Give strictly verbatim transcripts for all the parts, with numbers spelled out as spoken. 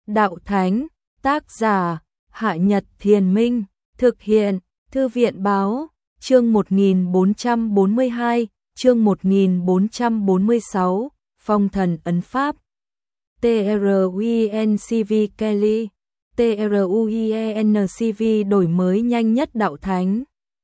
Đạo Thánh, tác giả, Hạ Nhật Thiền Minh, thực hiện, Thư viện Báo, chương một nghìn bốn trăm bốn mươi hai, chương một nghìn bốn trăm bốn mươi sáu, Phong Thần Ấn Pháp. TRUENCV Kelly, TRUENCV đổi mới nhanh nhất Đạo Thánh.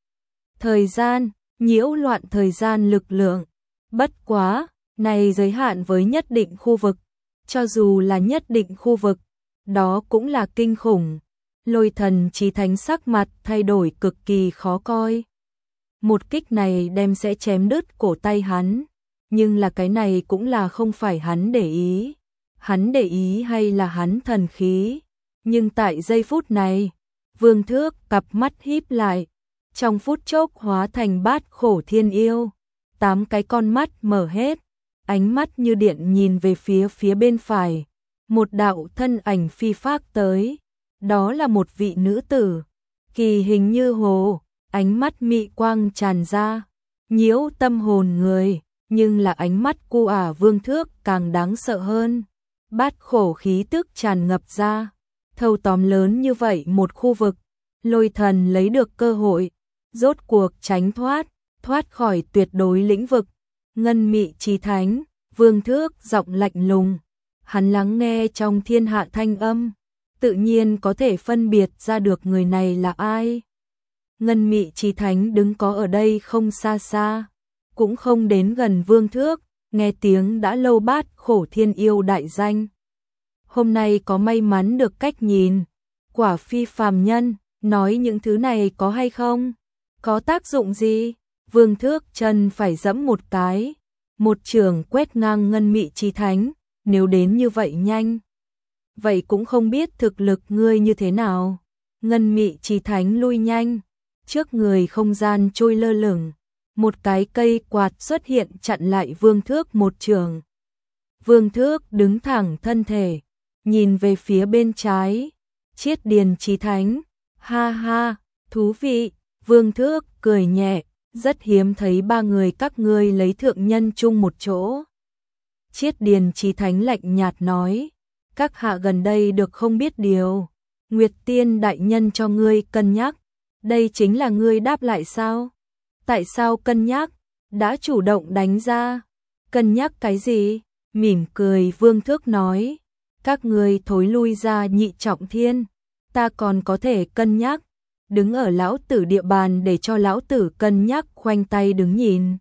Thời gian, nhiễu loạn thời gian lực lượng. Bất quá, này giới hạn với nhất định khu vực. Cho dù là nhất định khu vực, đó cũng là kinh khủng. Lôi Thần Chí Thánh sắc mặt thay đổi cực kỳ khó coi. Một kích này đem sẽ chém đứt cổ tay hắn, nhưng là cái này cũng là không phải hắn để ý. Hắn để ý hay là hắn thần khí, nhưng tại giây phút này, Vương Thước cặp mắt híp lại, trong phút chốc hóa thành bát khổ thiên yêu, tám cái con mắt mở hết, ánh mắt như điện nhìn về phía phía bên phải, một đạo thân ảnh phi phác tới, đó là một vị nữ tử, kỳ hình như hồ, ánh mắt mị quang tràn ra, nhiễu tâm hồn người, nhưng là ánh mắt cu ả Vương Thước càng đáng sợ hơn. Bát khổ khí tức tràn ngập ra, thâu tóm lớn như vậy một khu vực, Lôi Thần lấy được cơ hội, rốt cuộc tránh thoát, thoát khỏi tuyệt đối lĩnh vực. Ngân Mị Chí Thánh, Vương Thước giọng lạnh lùng, hắn lắng nghe trong thiên hạ thanh âm, tự nhiên có thể phân biệt ra được người này là ai. Ngân Mị Chí Thánh đứng có ở đây không xa xa, cũng không đến gần Vương Thước, nghe tiếng đã lâu bát khổ thiên yêu đại danh. Hôm nay có may mắn được cách nhìn, quả phi phàm nhân, nói những thứ này có hay không? Có tác dụng gì? Vương Thước chân phải giẫm một cái, một trường quét ngang Ngân Mị Chí Thánh, nếu đến như vậy nhanh. Vậy cũng không biết thực lực ngươi như thế nào. Ngân Mị Chí Thánh lui nhanh, trước người không gian trôi lơ lửng. Một cái cây quạt xuất hiện chặn lại Vương Thước một trường. Vương Thước đứng thẳng thân thể, nhìn về phía bên trái, Chiết Điền Chí Thánh, ha ha, thú vị, Vương Thước cười nhẹ, rất hiếm thấy ba người các ngươi lấy thượng nhân chung một chỗ. Chiết Điền Chí Thánh lạnh nhạt nói, các hạ gần đây được không biết điều, Nguyệt Tiên đại nhân cho ngươi cân nhắc, đây chính là ngươi đáp lại sao? Tại sao cân nhắc? Đã chủ động đánh ra. Cân nhắc cái gì? Mỉm cười Vương Thước nói. Các ngươi thối lui ra nhị trọng thiên. Ta còn có thể cân nhắc. Đứng ở lão tử địa bàn để cho lão tử cân nhắc khoanh tay đứng nhìn.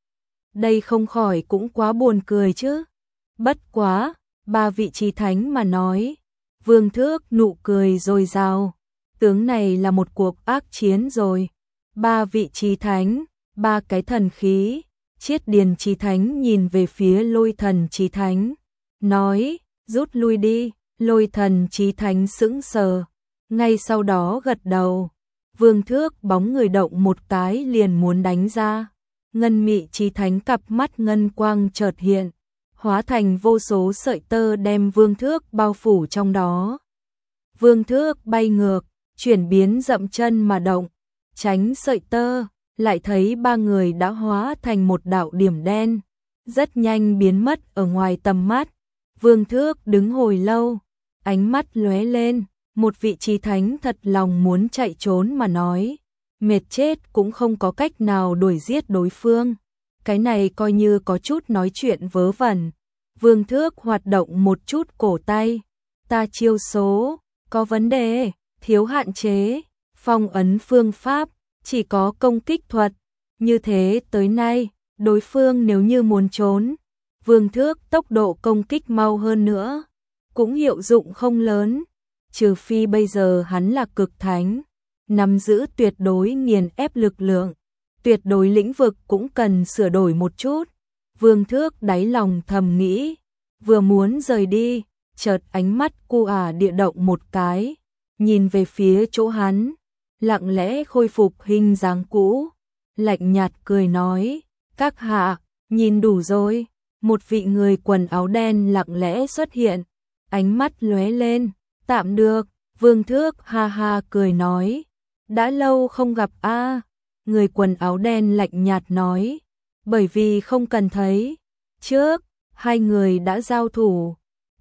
Đây không khỏi cũng quá buồn cười chứ. Bất quá, ba vị Chí Thánh mà nói. Vương Thước nụ cười dồi dào. Tướng này là một cuộc ác chiến rồi. Ba vị Chí Thánh, ba cái thần khí, Chiết Điền Chí Thánh nhìn về phía Lôi Thần Chí Thánh, nói, rút lui đi, Lôi Thần Chí Thánh sững sờ, ngay sau đó gật đầu, Vương Thước bóng người động một cái liền muốn đánh ra, Ngân Mị Chí Thánh cặp mắt ngân quang chợt hiện, hóa thành vô số sợi tơ đem Vương Thước bao phủ trong đó. Vương Thước bay ngược, chuyển biến dậm chân mà động, tránh sợi tơ, lại thấy ba người đã hóa thành một đạo điểm đen, rất nhanh biến mất ở ngoài tầm mắt. Vương Thước đứng hồi lâu, ánh mắt lóe lên, một vị Chí Thánh thật lòng muốn chạy trốn mà nói, mệt chết cũng không có cách nào đuổi giết đối phương. Cái này coi như có chút nói chuyện vớ vẩn. Vương Thước hoạt động một chút cổ tay, ta chiêu số, có vấn đề, thiếu hạn chế, phong ấn phương pháp, chỉ có công kích thuật, như thế tới nay, đối phương nếu như muốn trốn, Vương Thước tốc độ công kích mau hơn nữa, cũng hiệu dụng không lớn, trừ phi bây giờ hắn là cực thánh, nắm giữ tuyệt đối nghiền ép lực lượng, tuyệt đối lĩnh vực cũng cần sửa đổi một chút. Vương Thước đáy lòng thầm nghĩ, vừa muốn rời đi, chợt ánh mắt cu ả địa động một cái, nhìn về phía chỗ hắn, lặng lẽ khôi phục hình dáng cũ, lạnh nhạt cười nói, các hạ, nhìn đủ rồi. Một vị người quần áo đen lặng lẽ xuất hiện, ánh mắt lóe lên, tạm được, Vương Thước ha ha cười nói, đã lâu không gặp a. Người quần áo đen lạnh nhạt nói, bởi vì không cần thấy, trước, hai người đã giao thủ,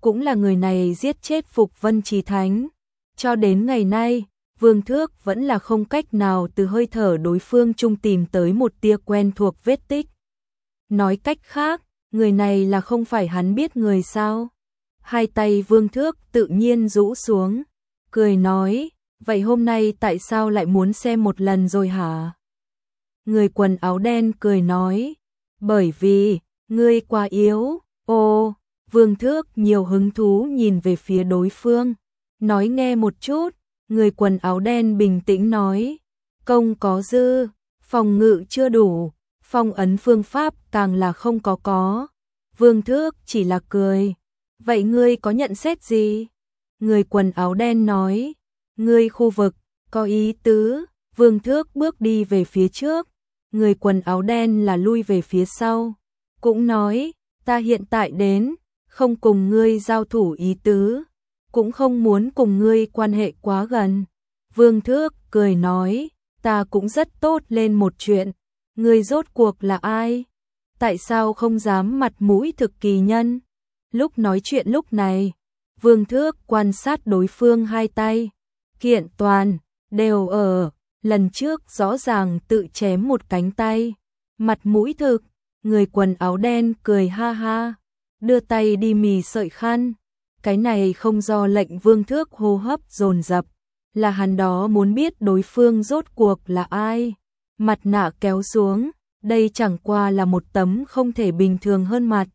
cũng là người này giết chết Phục Vân Chí Thánh. Cho đến ngày nay, Vương Thước vẫn là không cách nào từ hơi thở đối phương chung tìm tới một tia quen thuộc vết tích. Nói cách khác, người này là không phải hắn biết người sao? Hai tay Vương Thước tự nhiên rũ xuống, cười nói, vậy hôm nay tại sao lại muốn xem một lần rồi hả? Người quần áo đen cười nói, bởi vì, ngươi quá yếu. Ô, Vương Thước nhiều hứng thú nhìn về phía đối phương, nói nghe một chút. Người quần áo đen bình tĩnh nói, công có dư, phòng ngự chưa đủ, phong ấn phương pháp càng là không có có. Vương Thước chỉ là cười, vậy ngươi có nhận xét gì? Người quần áo đen nói, ngươi khu vực, có ý tứ. Vương Thước bước đi về phía trước, người quần áo đen là lui về phía sau, cũng nói, ta hiện tại đến, không cùng ngươi giao thủ ý tứ, cũng không muốn cùng ngươi quan hệ quá gần. Vương Thước cười nói, ta cũng rất tốt lên một chuyện, ngươi rốt cuộc là ai? Tại sao không dám mặt mũi thực kỳ nhân? Lúc nói chuyện lúc này, Vương Thước quan sát đối phương hai tay, kiện toàn, đều ở, lần trước rõ ràng tự chém một cánh tay, mặt mũi thực. Người quần áo đen cười ha ha, đưa tay đi mì sợi khăn. Cái này không do lệnh Vương Thước hô hấp dồn dập, là hắn đó muốn biết đối phương rốt cuộc là ai. Mặt nạ kéo xuống, đây chẳng qua là một tấm không thể bình thường hơn mặt.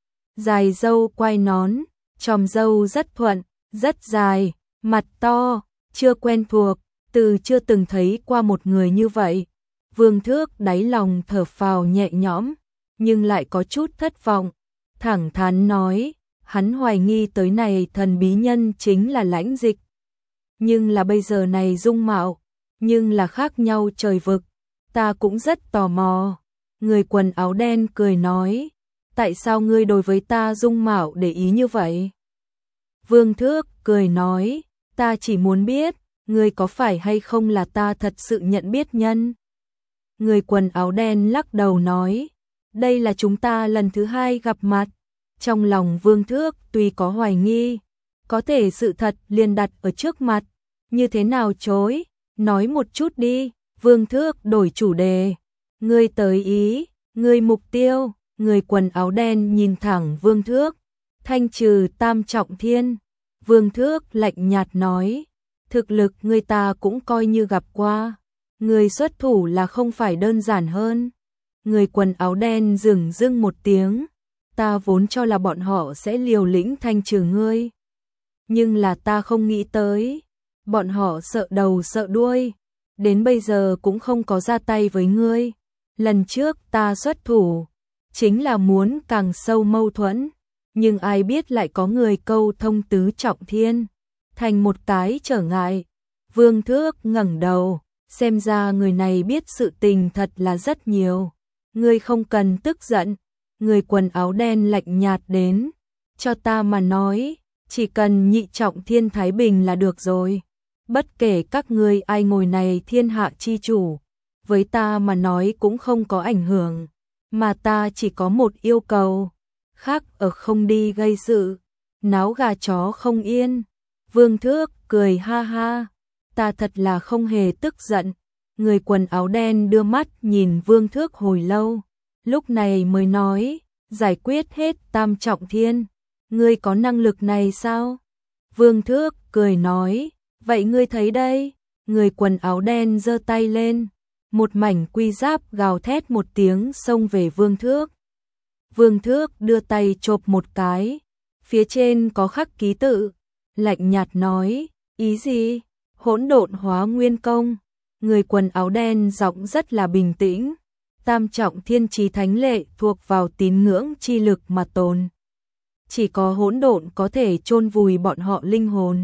Dài râu quai nón, chòm râu rất thuận, rất dài, mặt to, chưa quen thuộc, từ chưa từng thấy qua một người như vậy. Vương Thước đáy lòng thở phào nhẹ nhõm, nhưng lại có chút thất vọng, thẳng thắn nói, hắn hoài nghi tới này thần bí nhân chính là Lãnh Dịch. Nhưng là bây giờ này dung mạo, nhưng là khác nhau trời vực, ta cũng rất tò mò. Người quần áo đen cười nói, tại sao ngươi đối với ta dung mạo để ý như vậy? Vương Thước cười nói, ta chỉ muốn biết, ngươi có phải hay không là ta thật sự nhận biết nhân? Người quần áo đen lắc đầu nói, đây là chúng ta lần thứ hai gặp mặt. Trong lòng Vương Thước tuy có hoài nghi, có thể sự thật liền đặt ở trước mặt, như thế nào chối, nói một chút đi. Vương Thước đổi chủ đề, ngươi tới ý, ngươi mục tiêu. Người quần áo đen nhìn thẳng Vương Thước, thanh trừ tam trọng thiên. Vương Thước lạnh nhạt nói, thực lực người ta cũng coi như gặp qua, người xuất thủ là không phải đơn giản hơn. Người quần áo đen dừng dưng một tiếng, ta vốn cho là bọn họ sẽ liều lĩnh thanh trừ ngươi, nhưng là ta không nghĩ tới, bọn họ sợ đầu sợ đuôi, đến bây giờ cũng không có ra tay với ngươi. Lần trước ta xuất thủ, chính là muốn càng sâu mâu thuẫn, nhưng ai biết lại có người câu thông tứ trọng thiên, thành một cái trở ngại. Vương Thước ngẩng đầu, xem ra người này biết sự tình thật là rất nhiều. Ngươi không cần tức giận. Người quần áo đen lạnh nhạt đến, cho ta mà nói, chỉ cần nhị trọng thiên thái bình là được rồi. Bất kể các ngươi ai ngồi này thiên hạ chi chủ, với ta mà nói cũng không có ảnh hưởng, mà ta chỉ có một yêu cầu, khác ở không đi gây sự, náo gà chó không yên. Vương Thước cười ha ha, ta thật là không hề tức giận. Người quần áo đen đưa mắt nhìn Vương Thước hồi lâu, lúc này mới nói, giải quyết hết tam trọng thiên, ngươi có năng lực này sao? Vương Thước cười nói, vậy ngươi thấy đây. Người quần áo đen giơ tay lên, một mảnh quy giáp gào thét một tiếng xông về Vương Thước. Vương Thước đưa tay chộp một cái, phía trên có khắc ký tự, lạnh nhạt nói, ý gì? Hỗn độn hóa nguyên công. Người quần áo đen giọng rất là bình tĩnh, tam trọng thiên chí thánh lệ thuộc vào tín ngưỡng chi lực mà tồn. Chỉ có hỗn độn có thể chôn vùi bọn họ linh hồn,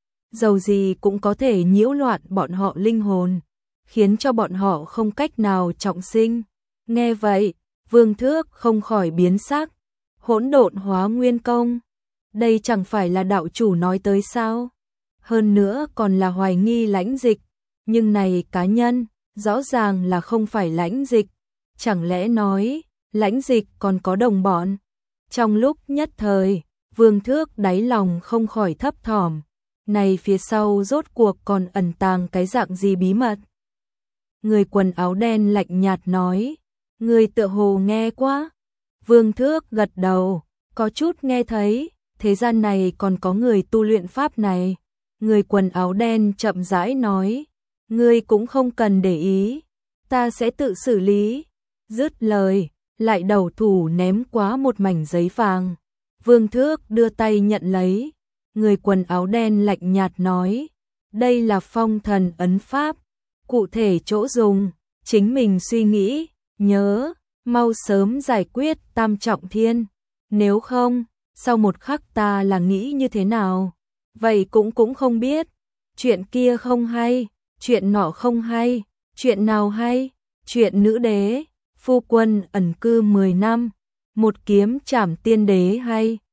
dầu gì cũng có thể nhiễu loạn bọn họ linh hồn, khiến cho bọn họ không cách nào trọng sinh. Nghe vậy, Vương Thước không khỏi biến sắc. Hỗn độn hóa nguyên công, đây chẳng phải là đạo chủ nói tới sao? Hơn nữa còn là hoài nghi Lãnh Dịch, nhưng này cá nhân, rõ ràng là không phải Lãnh Dịch, chẳng lẽ nói, Lãnh Dịch còn có đồng bọn? Trong lúc nhất thời, Vương Thước đáy lòng không khỏi thấp thỏm, này phía sau rốt cuộc còn ẩn tàng cái dạng gì bí mật. Người quần áo đen lạnh nhạt nói, người tựa hồ nghe quá. Vương Thước gật đầu, có chút nghe thấy, thế gian này còn có người tu luyện pháp này. Người quần áo đen chậm rãi nói, ngươi cũng không cần để ý, ta sẽ tự xử lý. Dứt lời, lại đầu thủ ném quá một mảnh giấy vàng. Vương Thước đưa tay nhận lấy, người quần áo đen lạnh nhạt nói, đây là phong thần ấn pháp, cụ thể chỗ dùng, chính mình suy nghĩ, nhớ, mau sớm giải quyết tam trọng thiên, nếu không, sau một khắc ta là nghĩ như thế nào, vậy cũng cũng không biết, chuyện kia không hay, chuyện nọ không hay, chuyện nào hay, chuyện nữ đế, phu quân ẩn cư mười năm, một kiếm trảm tiên đế hay.